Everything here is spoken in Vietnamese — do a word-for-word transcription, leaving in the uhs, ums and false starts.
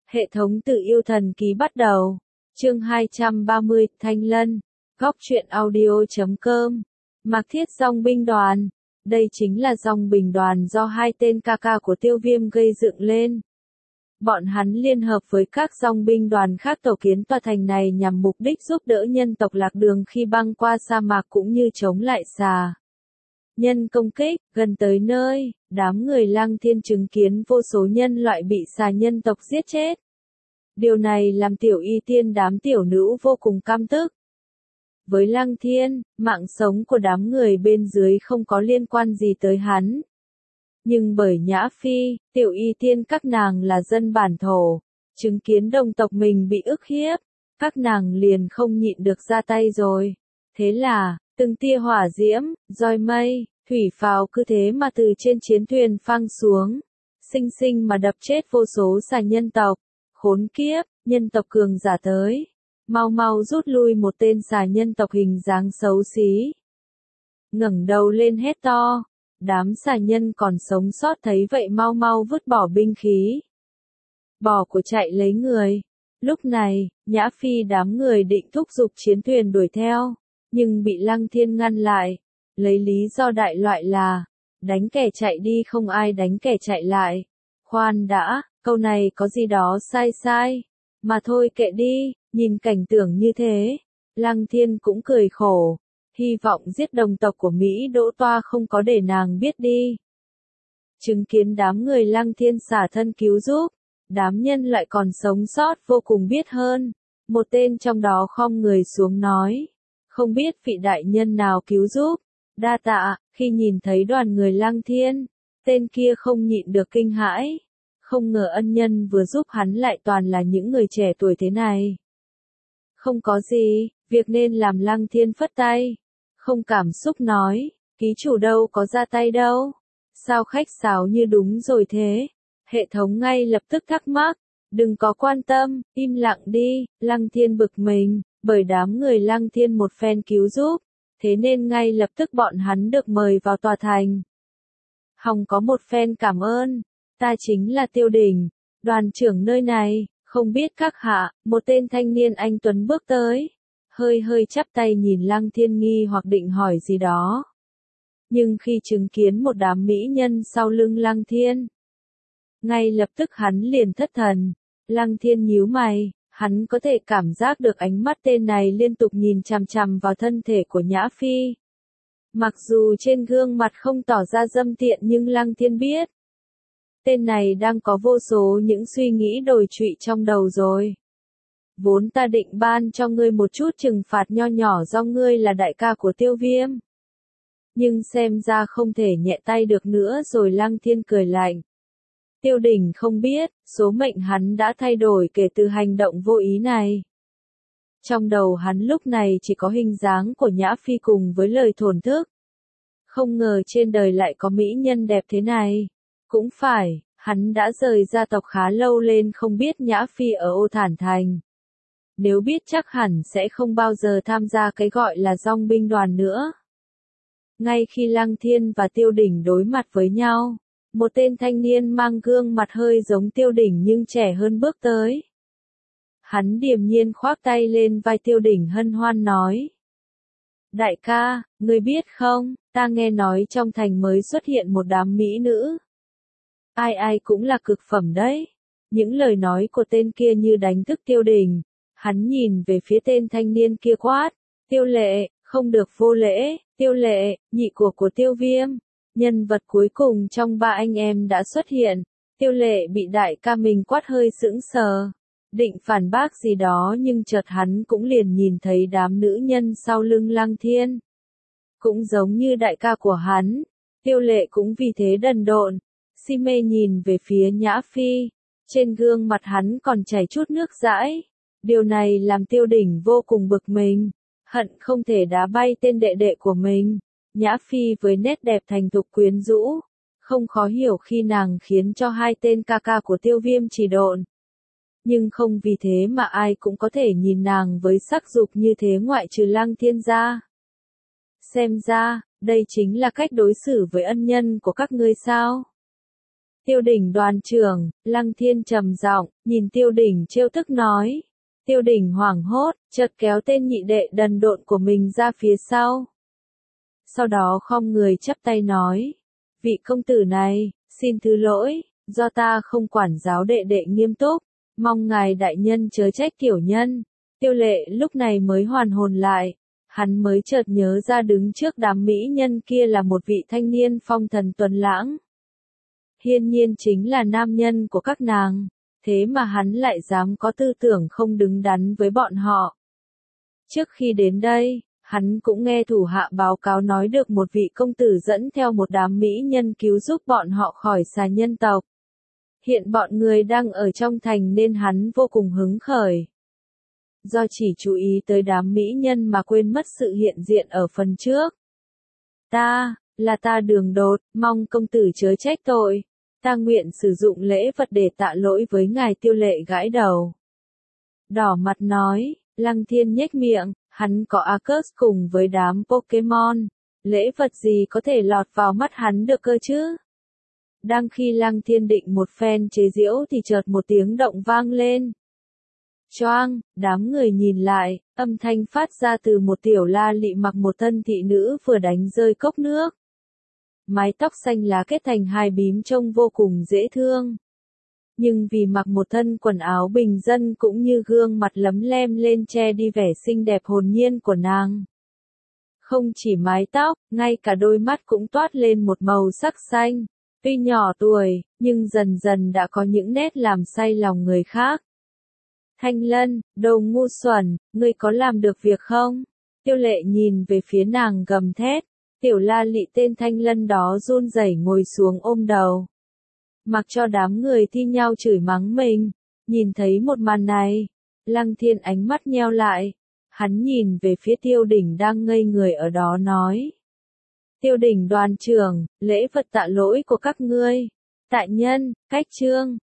Hệ thống tự yêu thần ký bắt đầu. Chương hai trăm ba mươi, Thanh Lân. Góc truyện audio chấm com. Mạc Thiết Dòng binh đoàn. Đây chính là dòng binh đoàn do hai tên ca ca của Tiêu Viêm gây dựng lên. Bọn hắn liên hợp với các dòng binh đoàn khác tổ kiến tòa thành này nhằm mục đích giúp đỡ nhân tộc lạc đường khi băng qua sa mạc cũng như chống lại xà nhân công kích. Gần tới nơi, đám người Lăng Thiên chứng kiến vô số nhân loại bị xà nhân tộc giết chết. Điều này làm Tiểu Y Tiên đám tiểu nữ vô cùng căm tức. Với Lăng Thiên, mạng sống của đám người bên dưới không có liên quan gì tới hắn. Nhưng bởi Nhã Phi, Tiểu Y Tiên các nàng là dân bản thổ, chứng kiến đồng tộc mình bị ức hiếp, các nàng liền không nhịn được ra tay rồi. Thế là, từng tia hỏa diễm, roi mây, thủy pháo cứ thế mà từ trên chiến thuyền phang xuống, sinh sinh mà đập chết vô số xà nhân tộc. Khốn kiếp, nhân tộc cường giả tới. Mau mau rút lui, một tên xà nhân tộc hình dáng xấu xí ngẩng đầu lên hét to. Đám xà nhân còn sống sót thấy vậy mau mau vứt bỏ binh khí, bỏ của chạy lấy người. Lúc này, Nhã Phi đám người định thúc giục chiến thuyền đuổi theo, nhưng bị Lăng Thiên ngăn lại, lấy lý do đại loại là đánh kẻ chạy đi không ai đánh kẻ chạy lại. Khoan đã, câu này có gì đó sai sai, mà thôi kệ đi. Nhìn cảnh tượng như thế, Lăng Thiên cũng cười khổ, hy vọng giết đồng tộc của Mỹ Đỗ Toa không có để nàng biết đi. Chứng kiến đám người Lăng Thiên xả thân cứu giúp, đám nhân loại còn sống sót vô cùng biết hơn. Một tên trong đó khom người xuống nói, không biết vị đại nhân nào cứu giúp, đa tạ. Khi nhìn thấy đoàn người Lăng Thiên, tên kia không nhịn được kinh hãi, không ngờ ân nhân vừa giúp hắn lại toàn là những người trẻ tuổi thế này. Không có gì, việc nên làm. Lăng Thiên phất tay, không cảm xúc nói, ký chủ đâu có ra tay đâu, sao khách sáo như đúng rồi thế. Hệ thống ngay lập tức thắc mắc, đừng có quan tâm, im lặng đi. Lăng Thiên bực mình, bởi đám người Lăng Thiên một phen cứu giúp, thế nên ngay lập tức bọn hắn được mời vào tòa thành. Hòng có một phen cảm ơn, ta chính là Tiêu Đỉnh, đoàn trưởng nơi này. Không biết các hạ. Một tên thanh niên anh tuấn bước tới, hơi hơi chắp tay nhìn Lăng Thiên nghi hoặc định hỏi gì đó. Nhưng khi chứng kiến một đám mỹ nhân sau lưng Lăng Thiên, ngay lập tức hắn liền thất thần. Lăng Thiên nhíu mày, hắn có thể cảm giác được ánh mắt tên này liên tục nhìn chằm chằm vào thân thể của Nhã Phi. Mặc dù trên gương mặt không tỏ ra dâm tiện nhưng Lăng Thiên biết, tên này đang có vô số những suy nghĩ đồi trụy trong đầu rồi. Vốn ta định ban cho ngươi một chút trừng phạt nho nhỏ do ngươi là đại ca của Tiêu Viêm, nhưng xem ra không thể nhẹ tay được nữa rồi. Lăng Thiên cười lạnh. Tiêu Đỉnh không biết, số mệnh hắn đã thay đổi kể từ hành động vô ý này. Trong đầu hắn lúc này chỉ có hình dáng của Nhã Phi cùng với lời thổn thức. Không ngờ trên đời lại có mỹ nhân đẹp thế này. Cũng phải, hắn đã rời gia tộc khá lâu lên không biết Nhã Phi ở Ô Thản Thành. Nếu biết chắc hẳn sẽ không bao giờ tham gia cái gọi là dòng binh đoàn nữa. Ngay khi Lăng Thiên và Tiêu Đỉnh đối mặt với nhau, một tên thanh niên mang gương mặt hơi giống Tiêu Đỉnh nhưng trẻ hơn bước tới. Hắn điềm nhiên khoác tay lên vai Tiêu Đỉnh hân hoan nói. Đại ca, ngươi biết không, ta nghe nói trong thành mới xuất hiện một đám mỹ nữ. Ai ai cũng là cực phẩm đấy. Những lời nói của tên kia như đánh thức Tiêu Đỉnh. Hắn nhìn về phía tên thanh niên kia quát. Tiêu Lệ, không được vô lễ. Tiêu Lệ, nhị của của Tiêu Viêm. Nhân vật cuối cùng trong ba anh em đã xuất hiện. Tiêu Lệ bị đại ca mình quát hơi sững sờ. Định phản bác gì đó nhưng chợt hắn cũng liền nhìn thấy đám nữ nhân sau lưng Lăng Thiên. Cũng giống như đại ca của hắn. Tiêu Lệ cũng vì thế đần độn. Si mê nhìn về phía Nhã Phi, trên gương mặt hắn còn chảy chút nước dãi. Điều này làm Tiêu Đỉnh vô cùng bực mình, hận không thể đá bay tên đệ đệ của mình. Nhã Phi với nét đẹp thành thục quyến rũ, không khó hiểu khi nàng khiến cho hai tên ca ca của Tiêu Viêm chỉ độn. Nhưng không vì thế mà ai cũng có thể nhìn nàng với sắc dục như thế ngoại trừ Lăng Thiên ra. Xem ra, đây chính là cách đối xử với ân nhân của các ngươi sao? Tiêu Đỉnh đoàn trưởng, Lăng Thiên trầm giọng, nhìn Tiêu Đỉnh trêu tức nói. Tiêu Đỉnh hoảng hốt, chợt kéo tên nhị đệ đần độn của mình ra phía sau. Sau đó khom người chắp tay nói. Vị công tử này, xin thứ lỗi, do ta không quản giáo đệ đệ nghiêm túc, mong ngài đại nhân chớ trách tiểu nhân. Tiêu Lệ lúc này mới hoàn hồn lại, hắn mới chợt nhớ ra đứng trước đám mỹ nhân kia là một vị thanh niên phong thần tuấn lãng. Hiên nhiên chính là nam nhân của các nàng, thế mà hắn lại dám có tư tưởng không đứng đắn với bọn họ. Trước khi đến đây, hắn cũng nghe thủ hạ báo cáo nói được một vị công tử dẫn theo một đám mỹ nhân cứu giúp bọn họ khỏi xà nhân tộc. Hiện bọn người đang ở trong thành nên hắn vô cùng hứng khởi. Do chỉ chú ý tới đám mỹ nhân mà quên mất sự hiện diện ở phần trước. Ta, là ta đường đột, mong công tử chớ trách tội. Ta nguyện sử dụng lễ vật để tạ lỗi với ngài. Tiêu Lệ gãi đầu. Đỏ mặt nói, Lăng Thiên nhếch miệng, hắn có Arceus cùng với đám Pokemon. Lễ vật gì có thể lọt vào mắt hắn được cơ chứ? Đang khi Lăng Thiên định một phen chế giễu thì chợt một tiếng động vang lên. Choang, đám người nhìn lại, âm thanh phát ra từ một tiểu la lị mặc một thân thị nữ vừa đánh rơi cốc nước. Mái tóc xanh lá kết thành hai bím trông vô cùng dễ thương. Nhưng vì mặc một thân quần áo bình dân cũng như gương mặt lấm lem lên che đi vẻ xinh đẹp hồn nhiên của nàng. Không chỉ mái tóc, ngay cả đôi mắt cũng toát lên một màu sắc xanh. Tuy nhỏ tuổi, nhưng dần dần đã có những nét làm say lòng người khác. Thanh Lân, đồ ngu xuẩn, ngươi có làm được việc không? Tiêu Lệ nhìn về phía nàng gầm thét. Tiểu la lị tên Thanh Lân đó run rẩy ngồi xuống ôm đầu. Mặc cho đám người thi nhau chửi mắng mình. Nhìn thấy một màn này, Lăng Thiên ánh mắt nheo lại. Hắn nhìn về phía Tiêu Đỉnh đang ngây người ở đó nói. Tiêu Đỉnh đoàn trưởng, lễ vật tạ lỗi của các ngươi. Tại nhân, cách trương,